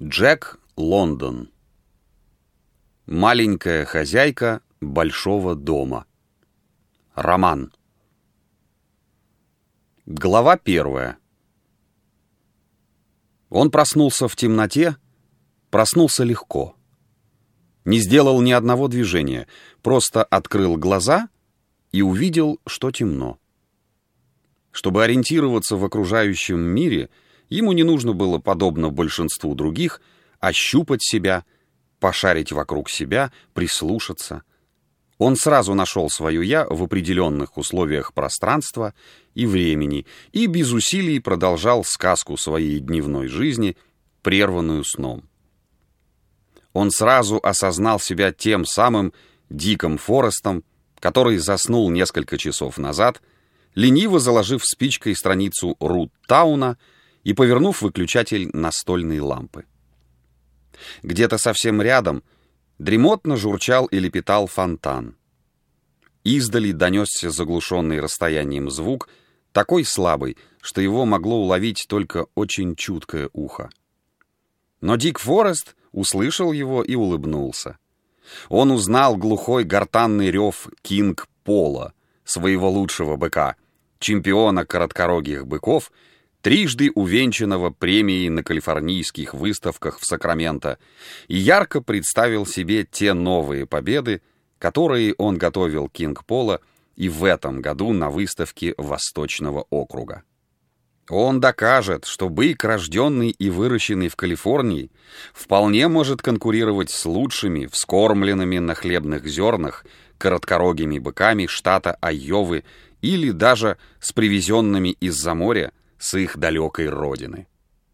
Джек Лондон. Маленькая хозяйка большого дома. Роман. Глава 1. Он проснулся в темноте, проснулся легко. Не сделал ни одного движения, просто открыл глаза и увидел, что темно. Чтобы ориентироваться в окружающем мире, ему не нужно было, подобно большинству других, ощупать себя, пошарить вокруг себя, прислушаться. Он сразу нашел свое «я» в определенных условиях пространства и времени и без усилий продолжал сказку своей дневной жизни, прерванную сном. Он сразу осознал себя тем самым Диком Форестом, который заснул несколько часов назад, лениво заложив спичкой страницу Рут-тауна и повернув выключатель настольной лампы. Где-то совсем рядом дремотно журчал и лепетал фонтан. Издали донесся заглушенный расстоянием звук, такой слабый, что его могло уловить только очень чуткое ухо. Но Дик Форест услышал его и улыбнулся. Он узнал глухой гортанный рев Кинг Пола, своего лучшего быка, чемпиона короткорогих быков, трижды увенчанного премией на калифорнийских выставках в Сакраменто, и ярко представил себе те новые победы, которые он готовил Кинг Пола и в этом году на выставке Восточного округа. Он докажет, что бык, рожденный и выращенный в Калифорнии, вполне может конкурировать с лучшими, вскормленными на хлебных зернах, короткорогими быками штата Айовы или даже с привезенными из-за моря с их далекой родины.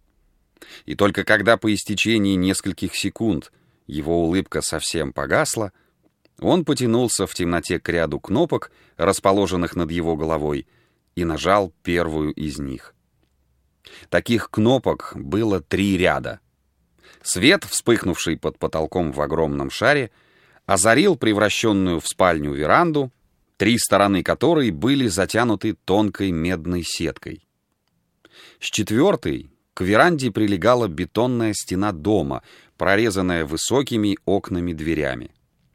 И только когда по истечении нескольких секунд его улыбка совсем погасла, он потянулся в темноте к ряду кнопок, расположенных над его головой, и нажал первую из них. Таких кнопок было 3 ряда. Свет, вспыхнувший под потолком в огромном шаре, озарил превращенную в спальню веранду, 3 стороны которой были затянуты тонкой медной сеткой. С 4-й к веранде прилегала бетонная стена дома, прорезанная высокими окнами-дверями.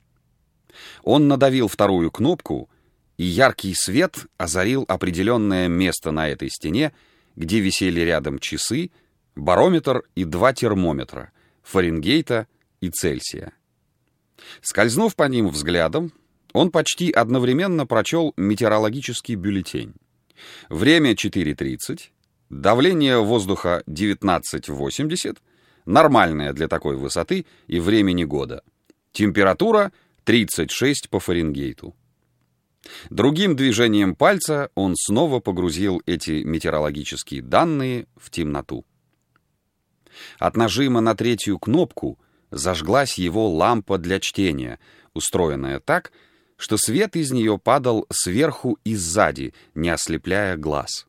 Он надавил 2-ю кнопку, и яркий свет озарил определенное место на этой стене, где висели рядом часы, барометр и 2 термометра — Фаренгейта и Цельсия. Скользнув по ним взглядом, он почти одновременно прочел метеорологический бюллетень. Время 4:30, давление воздуха 19,80, нормальное для такой высоты и времени года. Температура 36 по Фаренгейту. Другим движением пальца он снова погрузил эти метеорологические данные в темноту. От нажима на 3-ю кнопку зажглась его лампа для чтения, устроенная так, что свет из нее падал сверху и сзади, не ослепляя глаз.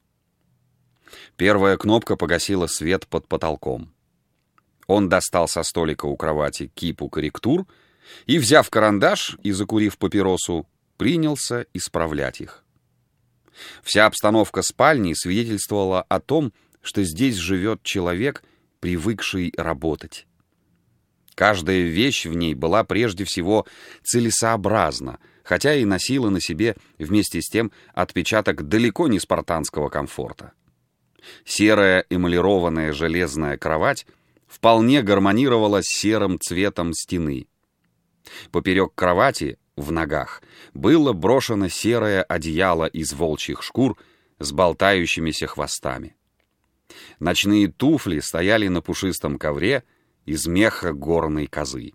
1-я кнопка погасила свет под потолком. Он достал со столика у кровати кипу корректур и, взяв карандаш и закурив папиросу, принялся исправлять их. Вся обстановка спальни свидетельствовала о том, что здесь живет человек, привыкший работать. Каждая вещь в ней была прежде всего целесообразна, хотя и носила на себе вместе с тем отпечаток далеко не спартанского комфорта. Серая эмалированная железная кровать вполне гармонировала с серым цветом стены. Поперек кровати, в ногах, было брошено серое одеяло из волчьих шкур с болтающимися хвостами. Ночные туфли стояли на пушистом ковре из меха горной козы.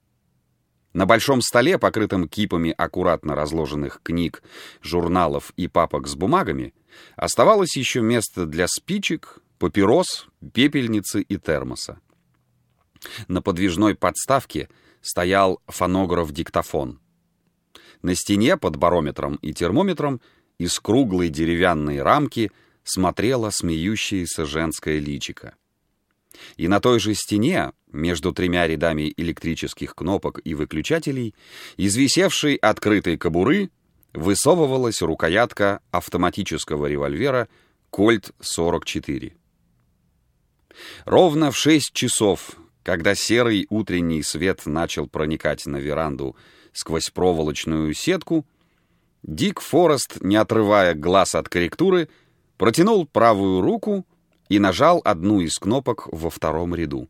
На большом столе, покрытом кипами аккуратно разложенных книг, журналов и папок с бумагами, оставалось еще место для спичек, папирос, пепельницы и термоса. На подвижной подставке стоял фонограф-диктофон. На стене под барометром и термометром из круглой деревянной рамки смотрело смеющееся женское личико. И на той же стене, между 3 рядами электрических кнопок и выключателей, из висевшей открытой кобуры высовывалась рукоятка автоматического револьвера «Кольт 44». Ровно в 6 часов Когда серый утренний свет начал проникать на веранду сквозь проволочную сетку, Дик Форест, не отрывая глаз от корректуры, протянул правую руку и нажал одну из кнопок во втором ряду.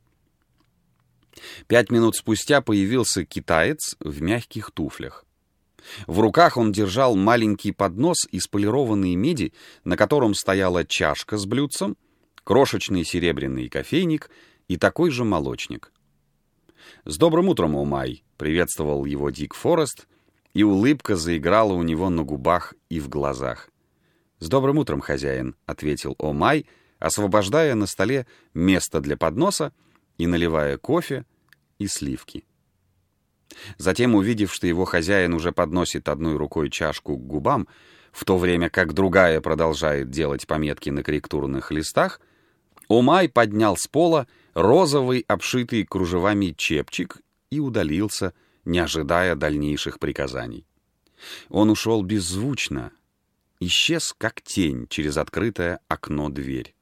5 минут спустя появился китаец в мягких туфлях. В руках он держал маленький поднос из полированной меди, на котором стояла чашка с блюдцем, крошечный серебряный кофейник и такой же молочник. «С добрым утром, Омай!» — приветствовал его Дик Форест, и улыбка заиграла у него на губах и в глазах. «С добрым утром, хозяин!» — ответил Омай, освобождая на столе место для подноса и наливая кофе и сливки. Затем, увидев, что его хозяин уже подносит одной рукой чашку к губам, в то время как другая продолжает делать пометки на корректурных листах, Омай поднял с пола розовый, обшитый кружевами чепчик и удалился, не ожидая дальнейших приказаний. Он ушел беззвучно, исчез как тень через открытое окно-дверь.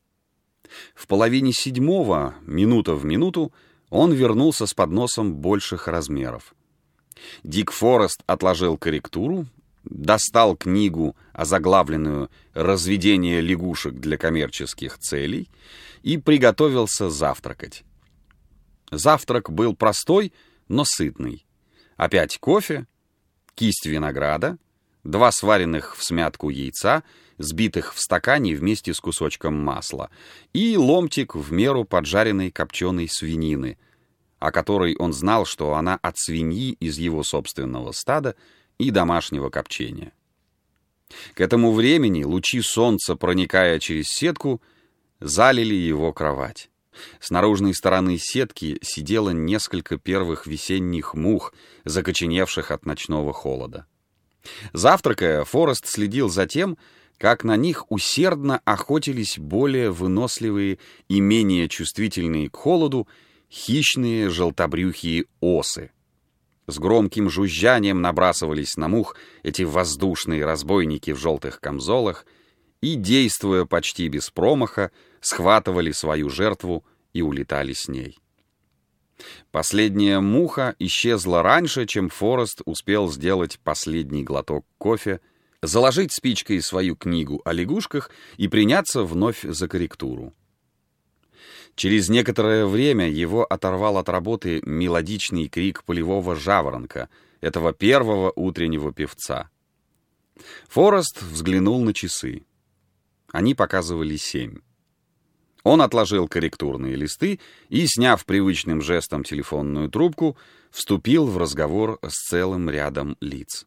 В 6:30, минута в минуту, он вернулся с подносом больших размеров. Дик Форест отложил корректуру, достал книгу, озаглавленную «Разведение лягушек для коммерческих целей», и приготовился завтракать. Завтрак был простой, но сытный. Опять кофе, кисть винограда, 2 сваренных всмятку яйца, сбитых в стакане вместе с кусочком масла, и ломтик в меру поджаренной копченой свинины, о которой он знал, что она от свиньи из его собственного стада и домашнего копчения. К этому времени лучи солнца, проникая через сетку, залили его кровать. С наружной стороны сетки сидело несколько первых весенних мух, закоченевших от ночного холода. Завтракая, Форест следил за тем, как на них усердно охотились более выносливые и менее чувствительные к холоду хищные желтобрюхие осы. С громким жужжанием набрасывались на мух эти воздушные разбойники в желтых камзолах и, действуя почти без промаха, схватывали свою жертву и улетали с ней. Последняя муха исчезла раньше, чем Форест успел сделать последний глоток кофе, заложить спичкой свою книгу о лягушках и приняться вновь за корректуру. Через некоторое время его оторвал от работы мелодичный крик полевого жаворонка, этого первого утреннего певца. Форест взглянул на часы. Они показывали 7. Он отложил корректурные листы и, сняв привычным жестом телефонную трубку, вступил в разговор с целым рядом лиц.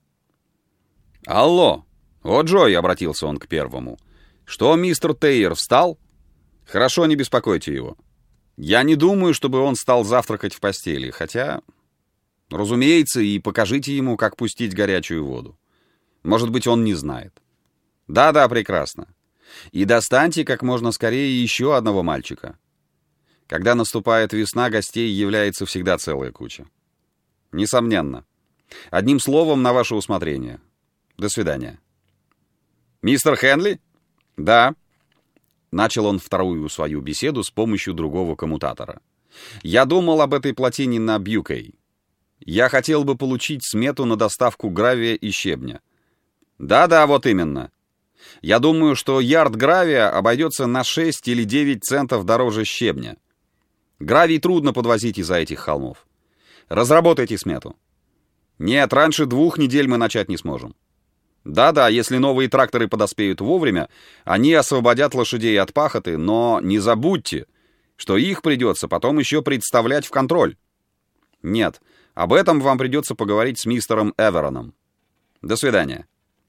«Алло! О, Джой!» — обратился он к первому. «Что, мистер Тейер встал? Хорошо, не беспокойте его. Я не думаю, чтобы он стал завтракать в постели, хотя, разумеется, и покажите ему, как пустить горячую воду. Может быть, он не знает. Да-да, прекрасно. И достаньте как можно скорее еще одного мальчика. Когда наступает весна, гостей является всегда целая куча. Несомненно. Одним словом, на ваше усмотрение. До свидания. Мистер Хенли? Да. Начал он вторую свою беседу с помощью другого коммутатора. Я думал об этой плотине на Бьюкей. Я хотел бы получить смету на доставку гравия и щебня. Да-да, вот именно. Я думаю, что ярд гравия обойдется на 6 или 9 центов дороже щебня. Гравий трудно подвозить из-за этих холмов. Разработайте смету. Нет, раньше 2 недель мы начать не сможем. Да-да, если новые тракторы подоспеют вовремя, они освободят лошадей от пахоты, но не забудьте, что их придется потом еще представлять в контроль. Нет, об этом вам придется поговорить с мистером Эвероном. До свидания.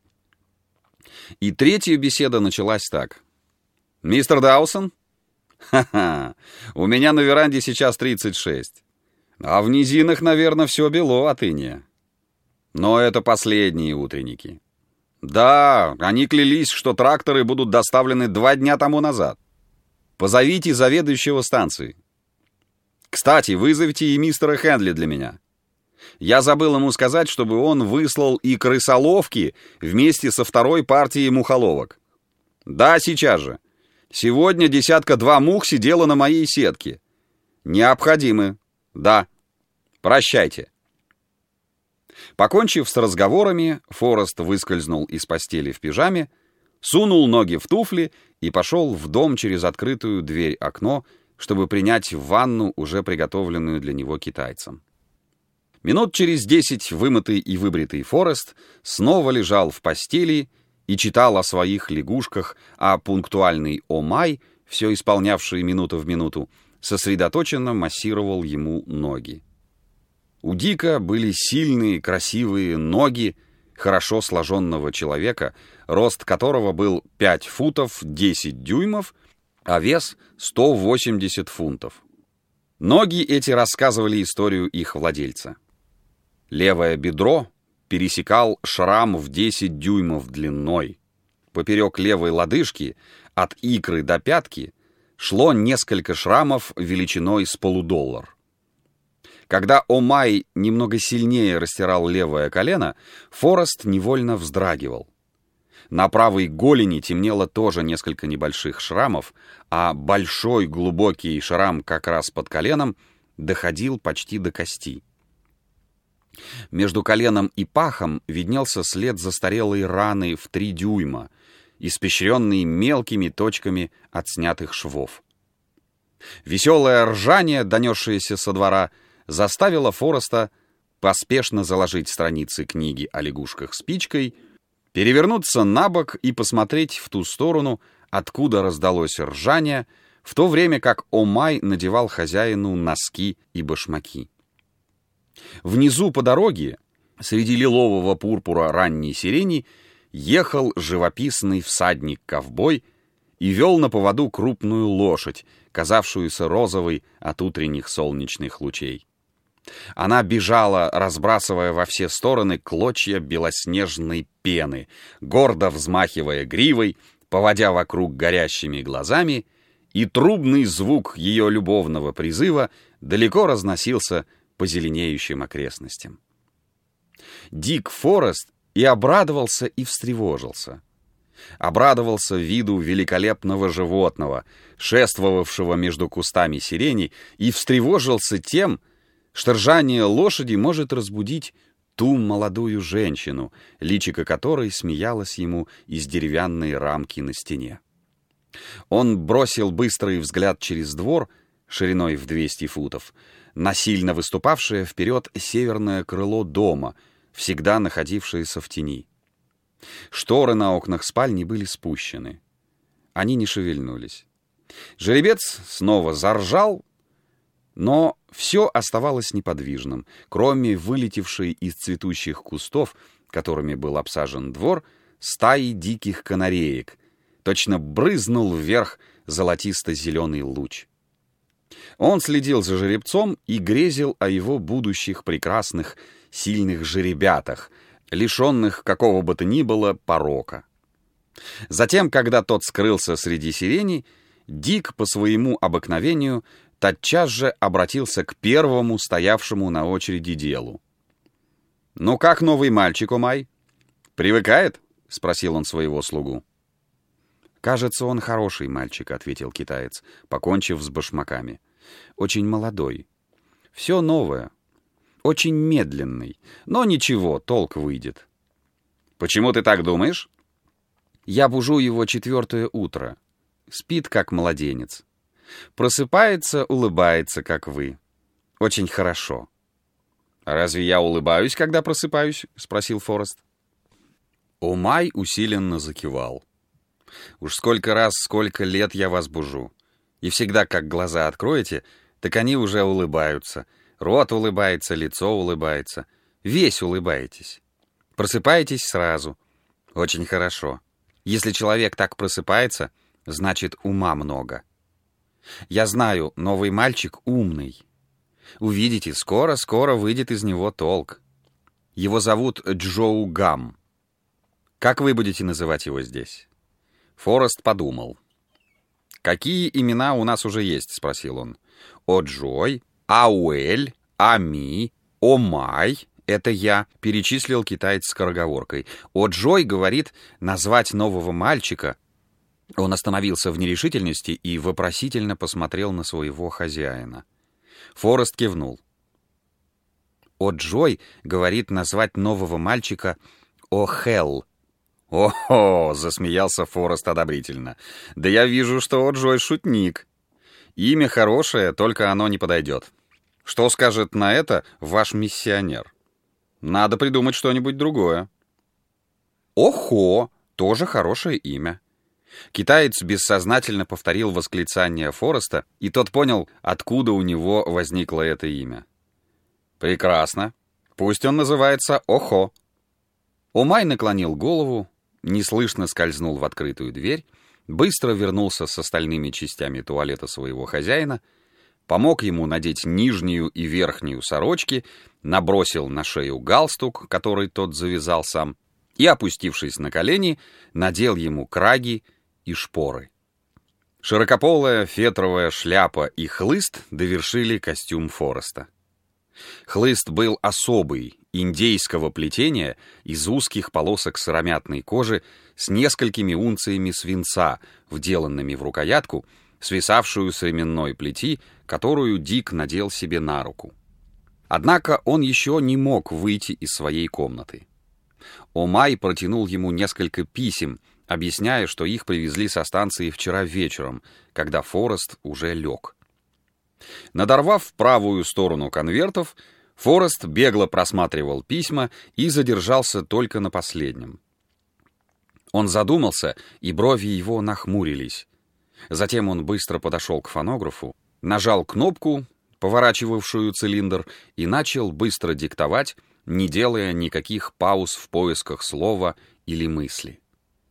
И третья беседа началась так. «Мистер Даусон? Ха-ха, у меня на веранде сейчас 36. А в низинах, наверное, все бело от иния. Но это последние утренники. Да, они клялись, что тракторы будут доставлены 2 дня тому назад. Позовите заведующего станции. Кстати, вызовите и мистера Хенли для меня. Я забыл ему сказать, чтобы он выслал и крысоловки вместе со 2-й партией мухоловок. Да, сейчас же. Сегодня 10-2 мух сидела на моей сетке. «Необходимы. Да. Прощайте». Покончив с разговорами, Форест выскользнул из постели в пижаме, сунул ноги в туфли и пошел в дом через открытую дверь-окно, чтобы принять ванну, уже приготовленную для него китайцем. Минут через 10 вымытый и выбритый Форест снова лежал в постели и читал о своих лягушках, а пунктуальный Омай, все исполнявший минуту в минуту, сосредоточенно массировал ему ноги. У Дика были сильные, красивые ноги хорошо сложенного человека, рост которого был 5 футов 10 дюймов, а вес 180 фунтов. Ноги эти рассказывали историю их владельца. Левое бедро пересекал шрам в 10 дюймов длиной. Поперек левой лодыжки, от икры до пятки, шло несколько шрамов величиной с $50. Когда Омай немного сильнее растирал левое колено, Форест невольно вздрагивал. На правой голени темнело тоже несколько небольших шрамов, а большой глубокий шрам как раз под коленом доходил почти до кости. Между коленом и пахом виднелся след застарелой раны в 3 дюйма, испещренный мелкими точками от снятых швов. Веселое ржание, донесшееся со двора, заставило Фореста поспешно заложить страницы книги о лягушках спичкой, перевернуться на бок и посмотреть в ту сторону, откуда раздалось ржание, в то время как Омай надевал хозяину носки и башмаки. Внизу по дороге, среди лилового пурпура ранней сирени, ехал живописный всадник-ковбой и вел на поводу крупную лошадь, казавшуюся розовой от утренних солнечных лучей. Она бежала, разбрасывая во все стороны клочья белоснежной пены, гордо взмахивая гривой, поводя вокруг горящими глазами, и трубный звук ее любовного призыва далеко разносился по зеленеющим окрестностям. Дик Форест и обрадовался, и встревожился. Обрадовался виду великолепного животного, шествовавшего между кустами сирени, и встревожился тем, что ржание лошади может разбудить ту молодую женщину, личико которой смеялось ему из деревянной рамки на стене. Он бросил быстрый взгляд через двор, шириной в 200 футов, на сильно выступавшее вперед северное крыло дома, всегда находившееся в тени. Шторы на окнах спальни были спущены. Они не шевельнулись. Жеребец снова заржал, но все оставалось неподвижным, кроме вылетевшей из цветущих кустов, которыми был обсажен двор, стаи диких канареек. Точно брызнул вверх золотисто-зеленый луч. Он следил за жеребцом и грезил о его будущих прекрасных, сильных жеребятах, лишенных какого бы то ни было порока. Затем, когда тот скрылся среди сирени, Дик по своему обыкновению тотчас же обратился к первому стоявшему на очереди делу. «Ну как новый мальчик, Омай? Привыкает?» — спросил он своего слугу. «Кажется, он хороший мальчик», — ответил китаец, покончив с башмаками. «Очень молодой. Все новое. Очень медленный. Но ничего, толк выйдет». «Почему ты так думаешь?» «Я бужу его 4-е утро. Спит, как младенец. Просыпается, улыбается, как вы. Очень хорошо». «Разве я улыбаюсь, когда просыпаюсь?» — спросил Форест. Омай усиленно закивал. «Уж сколько лет я вас бужу. И всегда, как глаза откроете, так они уже улыбаются. Рот улыбается, лицо улыбается. Весь улыбаетесь. Просыпаетесь сразу. Очень хорошо. Если человек так просыпается, значит, ума много. Я знаю, новый мальчик умный. Увидите, скоро выйдет из него толк. Его зовут Джоу Гам. Как вы будете называть его здесь?» Форест подумал. «Какие имена у нас уже есть?» — спросил он. «О'Джой, Ауэль, Ами, Омай — это я», — перечислил китаец скороговоркой. «О'Джой говорит назвать нового мальчика». Он остановился в нерешительности и вопросительно посмотрел на своего хозяина. Форест кивнул. О-Джой говорит назвать нового мальчика О-Хелл. «О-хо!» — засмеялся Форест одобрительно. «Да я вижу, что О-Джой шутник. Имя хорошее, только оно не подойдет. Что скажет на это ваш миссионер? Надо придумать что-нибудь другое». «О-хо!» — тоже хорошее имя. Китаец бессознательно повторил восклицание Фореста, и тот понял, откуда у него возникло это имя. «Прекрасно. Пусть он называется О-хо». Омай наклонил голову, неслышно скользнул в открытую дверь, быстро вернулся с остальными частями туалета своего хозяина, помог ему надеть нижнюю и верхнюю сорочки, набросил на шею галстук, который тот завязал сам, и, опустившись на колени, надел ему краги и шпоры. Широкополая фетровая шляпа и хлыст довершили костюм Фореста. Хлыст был особый, индейского плетения, из узких полосок сыромятной кожи с несколькими унциями свинца, вделанными в рукоятку, свисавшую с ременной плети, которую Дик надел себе на руку. Однако он еще не мог выйти из своей комнаты. Омай протянул ему несколько писем, объясняя, что их привезли со станции вчера вечером, когда Форест уже лег. Надорвав правую сторону конвертов, Форест бегло просматривал письма и задержался только на последнем. Он задумался, и брови его нахмурились. Затем он быстро подошел к фонографу, нажал кнопку, поворачивавшую цилиндр, и начал быстро диктовать, не делая никаких пауз в поисках слова или мысли.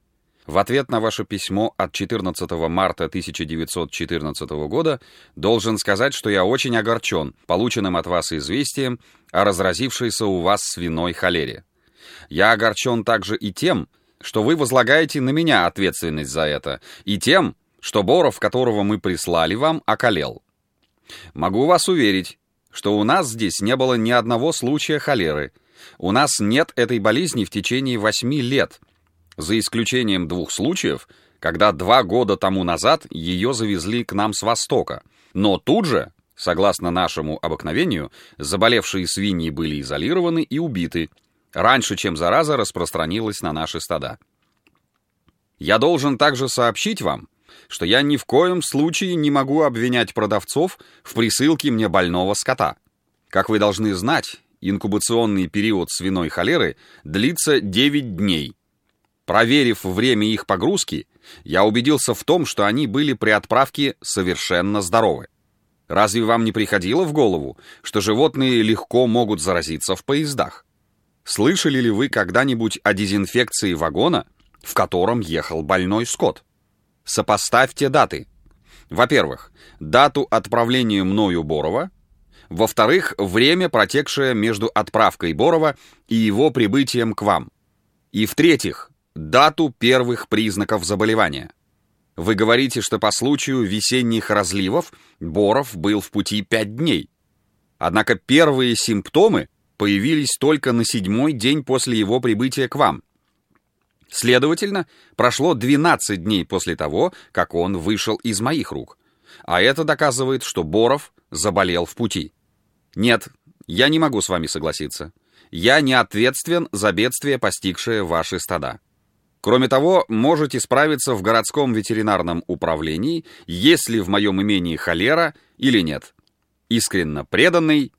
В ответ на ваше письмо от 14 марта 1914 года должен сказать, что я очень огорчен полученным от вас известием о разразившейся у вас свиной холере. Я огорчен также и тем, что вы возлагаете на меня ответственность за это, и тем, что Боров, которого мы прислали вам, околел. Могу вас уверить, что у нас здесь не было ни одного случая холеры. У нас нет этой болезни в течение 8 лет, за исключением 2 случаев, когда 2 года тому назад ее завезли к нам с Востока. Но тут же, согласно нашему обыкновению, заболевшие свиньи были изолированы и убиты, раньше, чем зараза распространилась на наши стада. Я должен также сообщить вам, что я ни в коем случае не могу обвинять продавцов в присылке мне больного скота. Как вы должны знать, инкубационный период свиной холеры длится 9 дней. Проверив время их погрузки, я убедился в том, что они были при отправке совершенно здоровы. Разве вам не приходило в голову, что животные легко могут заразиться в поездах? Слышали ли вы когда-нибудь о дезинфекции вагона, в котором ехал больной скот? Сопоставьте даты. Во-первых, дату отправления мною Борова. Во-вторых, время, протекшее между отправкой Борова и его прибытием к вам. И в-третьих, дату первых признаков заболевания. Вы говорите, что по случаю весенних разливов Боров был в пути 5 дней. Однако первые симптомы появились только на 7-й день после его прибытия к вам. Следовательно, прошло 12 дней после того, как он вышел из моих рук. А это доказывает, что Боров заболел в пути. Нет, я не могу с вами согласиться. Я не ответственен за бедствие, постигшее ваши стада. Кроме того, можете справиться в городском ветеринарном управлении, есть ли в моем имении холера или нет. Искренно преданный